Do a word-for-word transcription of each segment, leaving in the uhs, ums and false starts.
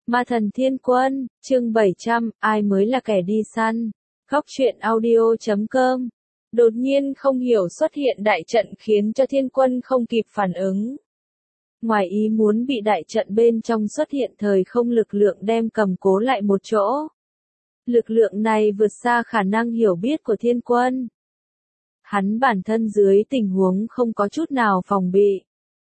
Ma thần thiên quân, chương bảy trăm, ai mới là kẻ đi săn? Góc truyện audio chấm com. Đột nhiên không hiểu xuất hiện đại trận khiến cho thiên quân không kịp phản ứng. Ngoài ý muốn bị đại trận bên trong xuất hiện thời không lực lượng đem cầm cố lại một chỗ. Lực lượng này vượt xa khả năng hiểu biết của thiên quân. Hắn bản thân dưới tình huống không có chút nào phòng bị.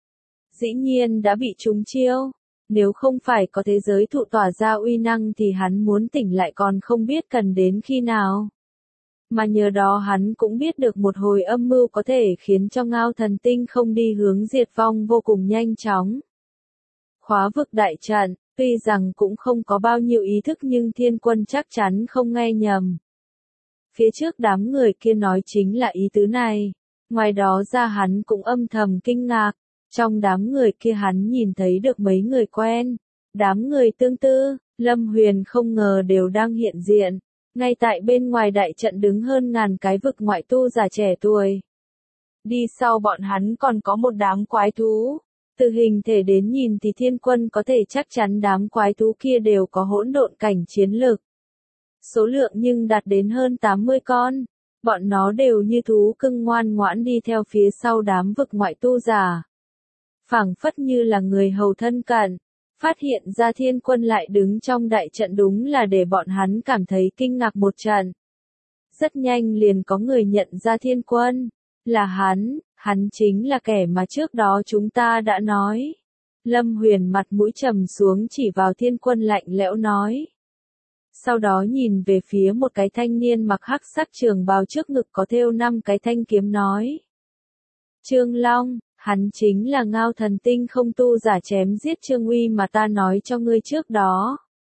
Dĩ nhiên đã bị trúng chiêu. Nếu không phải có thế giới thụ tỏa ra uy năng thì hắn muốn tỉnh lại còn không biết cần đến khi nào. Mà nhờ đó hắn cũng biết được một hồi âm mưu có thể khiến cho Ngao Thần Tinh không đi hướng diệt vong vô cùng nhanh chóng. Khóa vực đại trận, tuy rằng cũng không có bao nhiêu ý thức nhưng thiên quân chắc chắn không nghe nhầm. Phía trước đám người kia nói chính là ý tứ này. Ngoài đó ra hắn cũng âm thầm kinh ngạc. Trong đám người kia hắn nhìn thấy được mấy người quen. Đám người tương tư, Lâm Huyền không ngờ đều đang hiện diện. Ngay tại bên ngoài đại trận đứng hơn ngàn cái vực ngoại tu già trẻ tuổi. Đi sau bọn hắn còn có một đám quái thú. Từ hình thể đến nhìn thì thiên quân có thể chắc chắn đám quái thú kia đều có hỗn độn cảnh chiến lực. Số lượng nhưng đạt đến hơn tám mươi con. Bọn nó đều như thú cưng ngoan ngoãn đi theo phía sau đám vực ngoại tu giả. Phảng phất như là người hầu thân cận, phát hiện ra thiên quân lại đứng trong đại trận đúng là để bọn hắn cảm thấy kinh ngạc một trận. Rất nhanh liền có người nhận ra thiên quân, là hắn, hắn chính là kẻ mà trước đó chúng ta đã nói. Lâm Huyền mặt mũi trầm xuống chỉ vào thiên quân lạnh lẽo nói. Sau đó nhìn về phía một cái thanh niên mặc hắc sắc trường bào trước ngực có thêu năm cái thanh kiếm nói. Trương Long. Hắn chính là Ngao Thần Tinh không tu giả chém giết Trương Uy mà ta nói cho ngươi trước đó.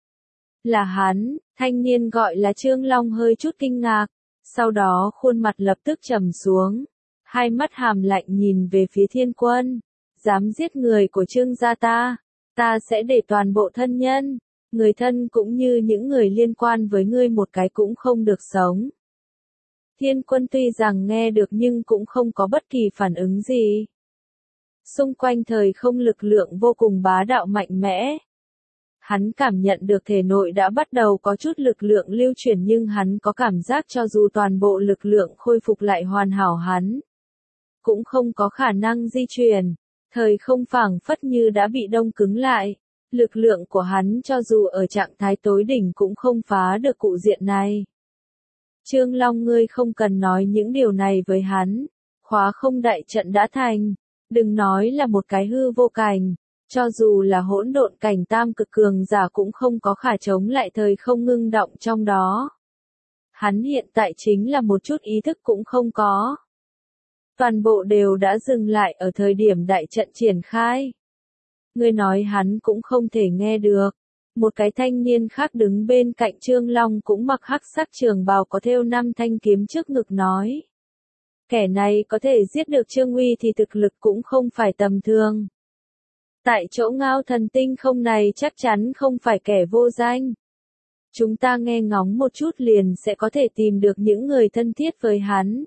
Là hắn, thanh niên gọi là Trương Long hơi chút kinh ngạc, sau đó khuôn mặt lập tức trầm xuống, hai mắt hàm lạnh nhìn về phía thiên quân, dám giết người của Trương gia ta, ta sẽ để toàn bộ thân nhân, người thân cũng như những người liên quan với ngươi một cái cũng không được sống. Thiên quân tuy rằng nghe được nhưng cũng không có bất kỳ phản ứng gì. Xung quanh thời không lực lượng vô cùng bá đạo mạnh mẽ. Hắn cảm nhận được thể nội đã bắt đầu có chút lực lượng lưu chuyển nhưng hắn có cảm giác cho dù toàn bộ lực lượng khôi phục lại hoàn hảo hắn. Cũng không có khả năng di chuyển. Thời không phảng phất như đã bị đông cứng lại. Lực lượng của hắn cho dù ở trạng thái tối đỉnh cũng không phá được cụ diện này. Trương Long ngươi không cần nói những điều này với hắn. Khóa không đại trận đã thành. Đừng nói là một cái hư vô cảnh, cho dù là hỗn độn cảnh tam cực cường giả cũng không có khả chống lại thời không ngưng động trong đó. Hắn hiện tại chính là một chút ý thức cũng không có. Toàn bộ đều đã dừng lại ở thời điểm đại trận triển khai. Người nói hắn cũng không thể nghe được. Một cái thanh niên khác đứng bên cạnh Trương Long cũng mặc hắc sắc trường bào có thêu năm thanh kiếm trước ngực nói. Kẻ này có thể giết được Trương Uy thì thực lực cũng không phải tầm thường. Tại chỗ Ngao Thần Tinh không này chắc chắn không phải kẻ vô danh. Chúng ta nghe ngóng một chút liền sẽ có thể tìm được những người thân thiết với hắn.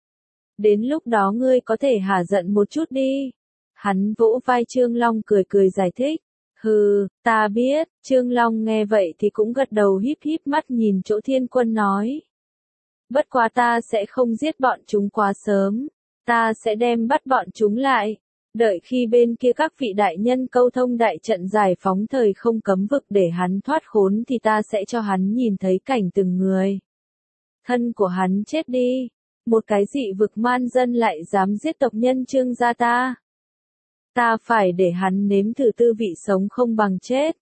Đến lúc đó ngươi có thể hả giận một chút đi. Hắn vỗ vai Trương Long cười cười giải thích. Hừ, ta biết, Trương Long nghe vậy thì cũng gật đầu híp híp mắt nhìn chỗ thiên quân nói. Bất quá ta sẽ không giết bọn chúng quá sớm, ta sẽ đem bắt bọn chúng lại, đợi khi bên kia các vị đại nhân câu thông đại trận giải phóng thời không cấm vực để hắn thoát khốn thì ta sẽ cho hắn nhìn thấy cảnh từng người. Thân của hắn chết đi, một cái dị vực man dân lại dám giết tộc nhân Trương gia ta. Ta phải để hắn nếm thử tư vị sống không bằng chết.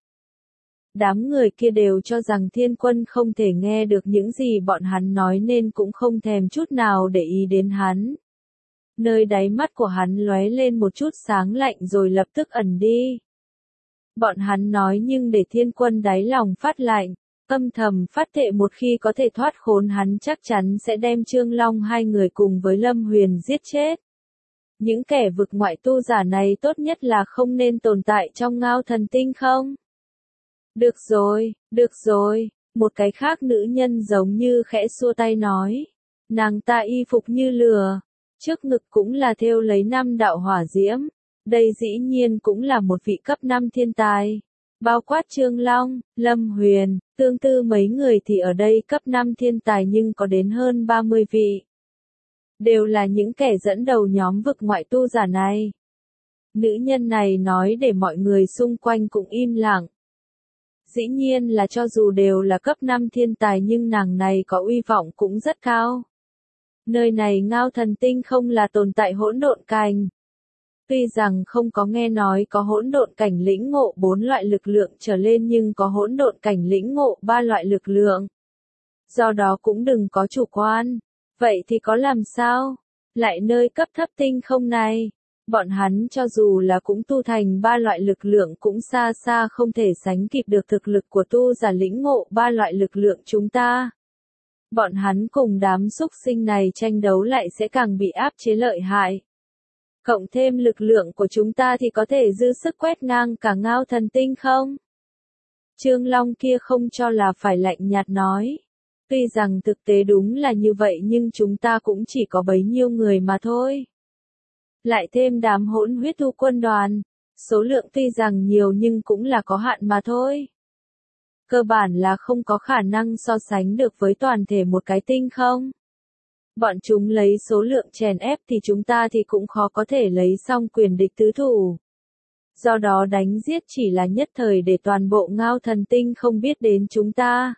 Đám người kia đều cho rằng thiên quân không thể nghe được những gì bọn hắn nói nên cũng không thèm chút nào để ý đến hắn. Nơi đáy mắt của hắn lóe lên một chút sáng lạnh rồi lập tức ẩn đi. Bọn hắn nói nhưng để thiên quân đáy lòng phát lạnh, âm thầm phát thệ một khi có thể thoát khốn hắn chắc chắn sẽ đem Trương Long hai người cùng với Lâm Huyền giết chết. Những kẻ vực ngoại tu giả này tốt nhất là không nên tồn tại trong Ngao Thần Tinh không? Được rồi, được rồi, một cái khác nữ nhân giống như khẽ xua tay nói. Nàng ta y phục như lửa, trước ngực cũng là thêu lấy năm đạo hỏa diễm. Đây dĩ nhiên cũng là một vị cấp năm thiên tài. bao quát Trương Long, Lâm Huyền, tương tư mấy người thì ở đây cấp năm thiên tài nhưng có đến hơn ba mươi vị. Đều là những kẻ dẫn đầu nhóm vực ngoại tu giả này. Nữ nhân này nói để mọi người xung quanh cũng im lặng. Dĩ nhiên là cho dù đều là cấp năm thiên tài nhưng nàng này có uy vọng cũng rất cao. Nơi này Ngao Thần Tinh không là tồn tại hỗn độn cảnh. Tuy rằng không có nghe nói có hỗn độn cảnh lĩnh ngộ bốn loại lực lượng trở lên nhưng có hỗn độn cảnh lĩnh ngộ ba loại lực lượng. Do đó cũng đừng có chủ quan. Vậy thì có làm sao? Lại nơi cấp thấp tinh không này, bọn hắn cho dù là cũng tu thành ba loại lực lượng cũng xa xa không thể sánh kịp được thực lực của tu giả lĩnh ngộ ba loại lực lượng chúng ta. Bọn hắn cùng đám xúc sinh này tranh đấu lại sẽ càng bị áp chế lợi hại. Cộng thêm lực lượng của chúng ta thì có thể dư sức quét ngang cả Ngao Thần Tinh không? Trương Long kia không cho là phải lạnh nhạt nói. Tuy rằng thực tế đúng là như vậy nhưng chúng ta cũng chỉ có bấy nhiêu người mà thôi. Lại thêm đám hỗn huyết tu quân đoàn, số lượng tuy rằng nhiều nhưng cũng là có hạn mà thôi. Cơ bản là không có khả năng so sánh được với toàn thể một cái tinh không. Bọn chúng lấy số lượng chèn ép thì chúng ta thì cũng khó có thể lấy xong quyền địch tứ thủ. Do đó đánh giết chỉ là nhất thời để toàn bộ Ngao Thần Tinh không biết đến chúng ta.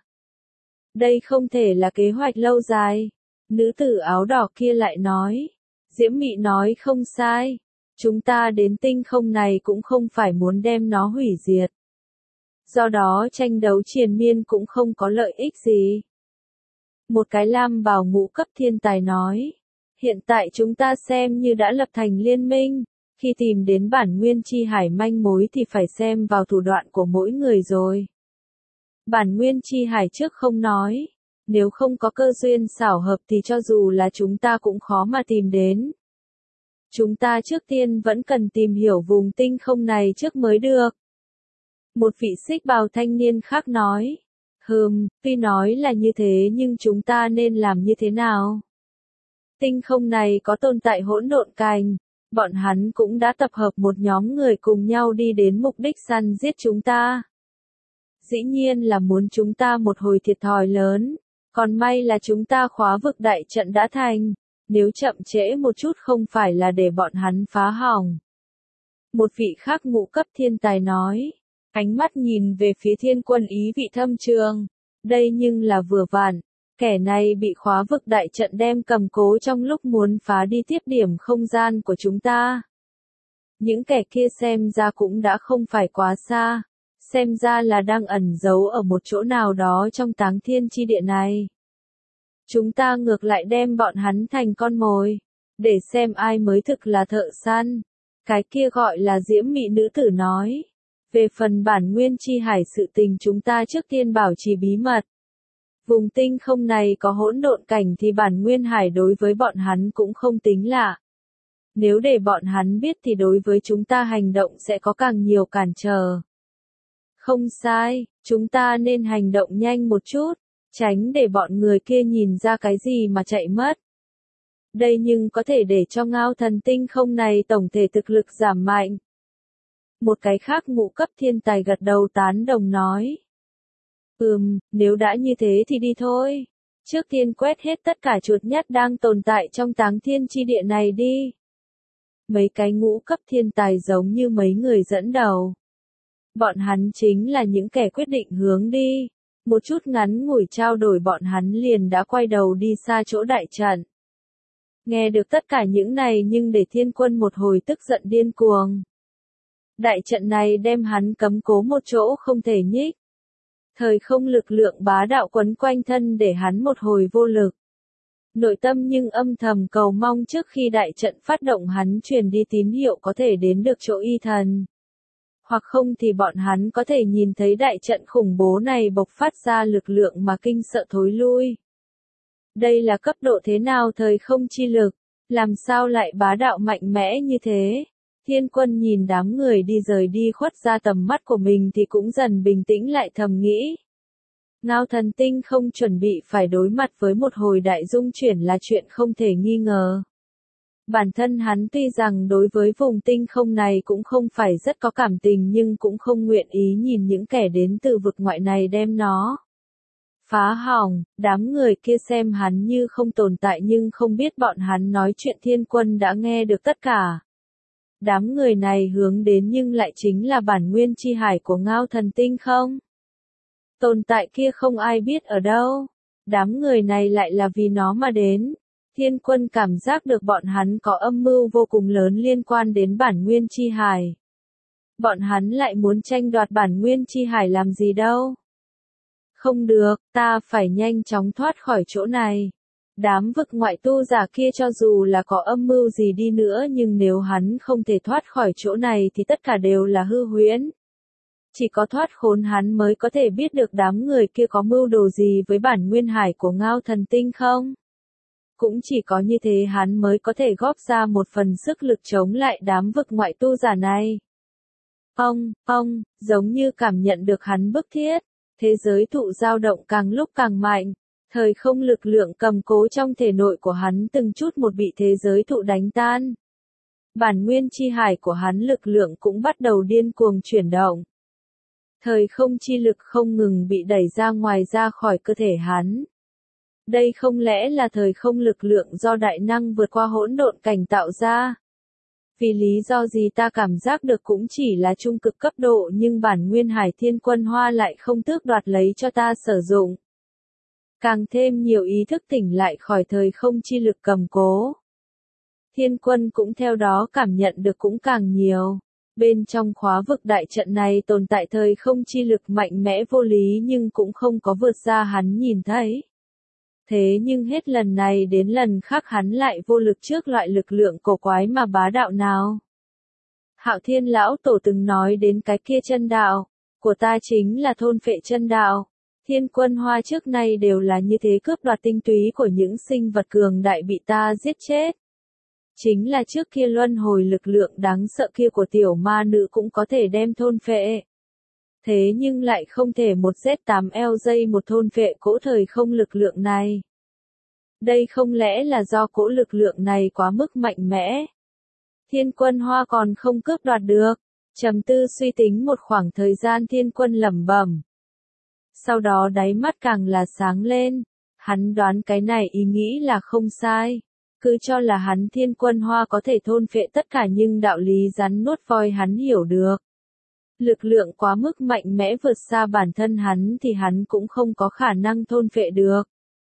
Đây không thể là kế hoạch lâu dài. Nữ tử áo đỏ kia lại nói. Diễm Mị nói không sai. Chúng ta đến tinh không này cũng không phải muốn đem nó hủy diệt. Do đó tranh đấu triền miên cũng không có lợi ích gì. Một cái lam bào ngũ cấp thiên tài nói. Hiện tại chúng ta xem như đã lập thành liên minh. Khi tìm đến bản nguyên chi hải manh mối thì phải xem vào thủ đoạn của mỗi người rồi. Bản nguyên chi hải trước không nói. Nếu không có cơ duyên xảo hợp thì cho dù là chúng ta cũng khó mà tìm đến. Chúng ta trước tiên vẫn cần tìm hiểu vùng tinh không này trước mới được. Một vị xích bào thanh niên khác nói. Hừm, tuy nói là như thế nhưng chúng ta nên làm như thế nào? Tinh không này có tồn tại hỗn độn cảnh. Bọn hắn cũng đã tập hợp một nhóm người cùng nhau đi đến mục đích săn giết chúng ta. Dĩ nhiên là muốn chúng ta một hồi thiệt thòi lớn. Còn may là chúng ta khóa vực đại trận đã thành. Nếu chậm trễ một chút không phải là để bọn hắn phá hỏng. Một vị khác ngũ cấp thiên tài nói. Ánh mắt nhìn về phía Thiên Quân ý vị thâm trường. Đây nhưng là vừa vặn. Kẻ này bị khóa vực đại trận đem cầm cố trong lúc muốn phá đi tiếp điểm không gian của chúng ta. Những kẻ kia xem ra cũng đã không phải quá xa. Xem ra là đang ẩn giấu ở một chỗ nào đó trong táng thiên chi địa này. Chúng ta ngược lại đem bọn hắn thành con mồi. Để xem ai mới thực là thợ săn. Cái kia gọi là Diễm Mị nữ tử nói. Về phần bản nguyên chi hải sự tình chúng ta trước tiên bảo trì bí mật. Vùng tinh không này có hỗn độn cảnh thì bản nguyên hải đối với bọn hắn cũng không tính lạ. Nếu để bọn hắn biết thì đối với chúng ta hành động sẽ có càng nhiều cản trở. Không sai, chúng ta nên hành động nhanh một chút, tránh để bọn người kia nhìn ra cái gì mà chạy mất. Đây nhưng có thể để cho Ngao Thần Tinh không này tổng thể thực lực giảm mạnh. Một cái khác ngũ cấp thiên tài gật đầu tán đồng nói. Ừm, nếu đã như thế thì đi thôi. Trước tiên quét hết tất cả chuột nhắt đang tồn tại trong táng thiên chi địa này đi. Mấy cái ngũ cấp thiên tài giống như mấy người dẫn đầu. Bọn hắn chính là những kẻ quyết định hướng đi. Một chút ngắn ngủi trao đổi bọn hắn liền đã quay đầu đi xa chỗ đại trận. Nghe được tất cả những này nhưng để Thiên Quân một hồi tức giận điên cuồng. Đại trận này đem hắn cấm cố một chỗ không thể nhích. Thời không lực lượng bá đạo quấn quanh thân để hắn một hồi vô lực. Nội tâm nhưng âm thầm cầu mong trước khi đại trận phát động hắn truyền đi tín hiệu có thể đến được chỗ y thần. Hoặc không thì bọn hắn có thể nhìn thấy đại trận khủng bố này bộc phát ra lực lượng mà kinh sợ thối lui. Đây là cấp độ thế nào thời không chi lực, làm sao lại bá đạo mạnh mẽ như thế? Thiên Quân nhìn đám người đi rời đi khuất ra tầm mắt của mình thì cũng dần bình tĩnh lại thầm nghĩ. Ngao Thần Tinh không chuẩn bị phải đối mặt với một hồi đại dung chuyển là chuyện không thể nghi ngờ. Bản thân hắn tuy rằng đối với vùng tinh không này cũng không phải rất có cảm tình nhưng cũng không nguyện ý nhìn những kẻ đến từ vực ngoại này đem nó phá hỏng. Đám người kia xem hắn như không tồn tại nhưng không biết bọn hắn nói chuyện Thiên Quân đã nghe được tất cả. Đám người này hướng đến nhưng lại chính là bản nguyên chi hải của Ngao Thần Tinh không? Tồn tại kia không ai biết ở đâu. Đám người này lại là vì nó mà đến. Thiên Quân cảm giác được bọn hắn có âm mưu vô cùng lớn liên quan đến bản nguyên chi hải. Bọn hắn lại muốn tranh đoạt bản nguyên chi hải làm gì đâu? Không được, ta phải nhanh chóng thoát khỏi chỗ này. Đám vực ngoại tu giả kia cho dù là có âm mưu gì đi nữa nhưng nếu hắn không thể thoát khỏi chỗ này thì tất cả đều là hư huyễn. Chỉ có thoát khốn hắn mới có thể biết được đám người kia có mưu đồ gì với bản nguyên hải của Ngao Thần Tinh không? Cũng chỉ có như thế hắn mới có thể góp ra một phần sức lực chống lại đám vực ngoại tu giả này. Ông, ông, giống như cảm nhận được hắn bức thiết, thế giới thụ dao động càng lúc càng mạnh, thời không lực lượng cầm cố trong thể nội của hắn từng chút một bị thế giới thụ đánh tan. Bản nguyên chi hải của hắn lực lượng cũng bắt đầu điên cuồng chuyển động. Thời không chi lực không ngừng bị đẩy ra ngoài ra khỏi cơ thể hắn. Đây không lẽ là thời không lực lượng do đại năng vượt qua hỗn độn cảnh tạo ra? Vì lý do gì ta cảm giác được cũng chỉ là trung cực cấp độ nhưng bản nguyên hải Thiên Quân Hoa lại không tước đoạt lấy cho ta sử dụng. Càng thêm nhiều ý thức tỉnh lại khỏi thời không chi lực cầm cố. Thiên Quân cũng theo đó cảm nhận được cũng càng nhiều. Bên trong khóa vực đại trận này tồn tại thời không chi lực mạnh mẽ vô lý nhưng cũng không có vượt ra hắn nhìn thấy. Thế nhưng hết lần này đến lần khác hắn lại vô lực trước loại lực lượng cổ quái mà bá đạo nào. Hạo Thiên Lão Tổ từng nói đến cái kia chân đạo, của ta chính là thôn phệ chân đạo. Thiên Quân Hoa trước nay đều là như thế cướp đoạt tinh túy của những sinh vật cường đại bị ta giết chết. Chính là trước kia luân hồi lực lượng đáng sợ kia của tiểu ma nữ cũng có thể đem thôn phệ. Thế nhưng lại không thể một Z tám L dây một thôn phệ cỗ thời không lực lượng này. Đây không lẽ là do cỗ lực lượng này quá mức mạnh mẽ? Thiên Quân Hoa còn không cướp đoạt được. Trầm tư suy tính một khoảng thời gian Thiên Quân lẩm bẩm. Sau đó đáy mắt càng là sáng lên. Hắn đoán cái này ý nghĩ là không sai. Cứ cho là hắn Thiên Quân Hoa có thể thôn phệ tất cả nhưng đạo lý rắn nuốt voi hắn hiểu được. Lực lượng quá mức mạnh mẽ vượt xa bản thân hắn thì hắn cũng không có khả năng thôn phệ được.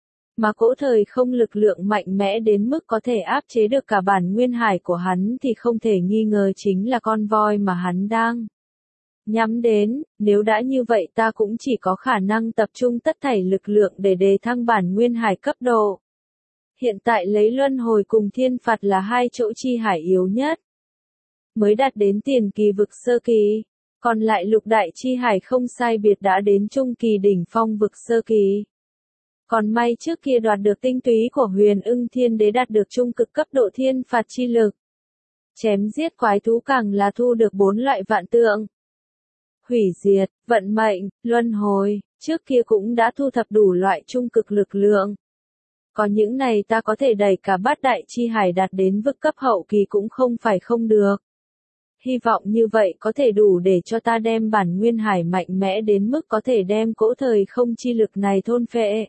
Mà cỗ thời không lực lượng mạnh mẽ đến mức có thể áp chế được cả bản nguyên hải của hắn thì không thể nghi ngờ chính là con voi mà hắn đang nhắm đến. Nếu đã như vậy ta cũng chỉ có khả năng tập trung tất thảy lực lượng để đề thăng bản nguyên hải cấp độ. Hiện tại lấy luân hồi cùng thiên phạt là hai chỗ chi hải yếu nhất. Mới đạt đến tiền kỳ vực sơ kỳ. Còn lại lục đại chi hải không sai biệt đã đến trung kỳ đỉnh phong vực sơ kỳ. Còn may trước kia đoạt được tinh túy của Huyền Ưng Thiên Đế đạt được trung cực cấp độ thiên phạt chi lực. Chém giết quái thú càng là thu được bốn loại vạn tượng. Hủy diệt, vận mệnh, luân hồi, trước kia cũng đã thu thập đủ loại trung cực lực lượng. Có những này ta có thể đẩy cả bát đại chi hải đạt đến vực cấp hậu kỳ cũng không phải không được. Hy vọng như vậy có thể đủ để cho ta đem bản nguyên hải mạnh mẽ đến mức có thể đem cỗ thời không chi lực này thôn phệ.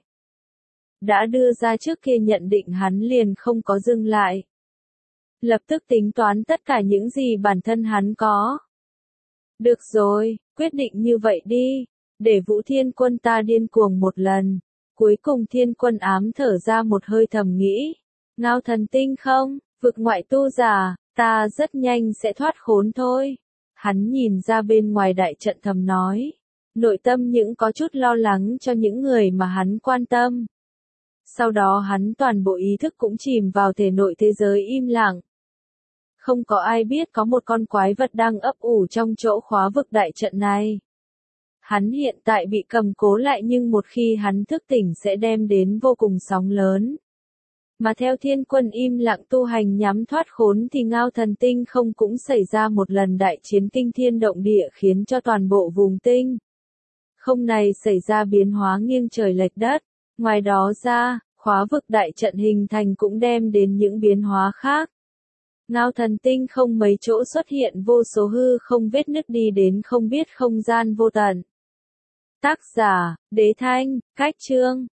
Đã đưa ra trước kia nhận định hắn liền không có dừng lại. Lập tức tính toán tất cả những gì bản thân hắn có. Được rồi, quyết định như vậy đi, để Vũ Thiên Quân ta điên cuồng một lần. Cuối cùng Thiên Quân ám thở ra một hơi thầm nghĩ. Ngao Thần Tinh không, vực ngoại tu giả, ta rất nhanh sẽ thoát khốn thôi. Hắn nhìn ra bên ngoài đại trận thầm nói. Nội tâm những có chút lo lắng cho những người mà hắn quan tâm. Sau đó hắn toàn bộ ý thức cũng chìm vào thể nội thế giới im lặng. Không có ai biết có một con quái vật đang ấp ủ trong chỗ khóa vực đại trận này. Hắn hiện tại bị cầm cố lại nhưng một khi hắn thức tỉnh sẽ đem đến vô cùng sóng lớn. Mà theo Thiên Quân im lặng tu hành nhắm thoát khốn thì Ngao Thần Tinh không cũng xảy ra một lần đại chiến kinh thiên động địa khiến cho toàn bộ vùng tinh. Không này xảy ra biến hóa nghiêng trời lệch đất. Ngoài đó ra, khóa vực đại trận hình thành cũng đem đến những biến hóa khác. Ngao thần tinh không mấy chỗ xuất hiện vô số hư không vết nứt đi đến không biết không gian vô tận. Tác giả, Đế Thanh, Cách Chương.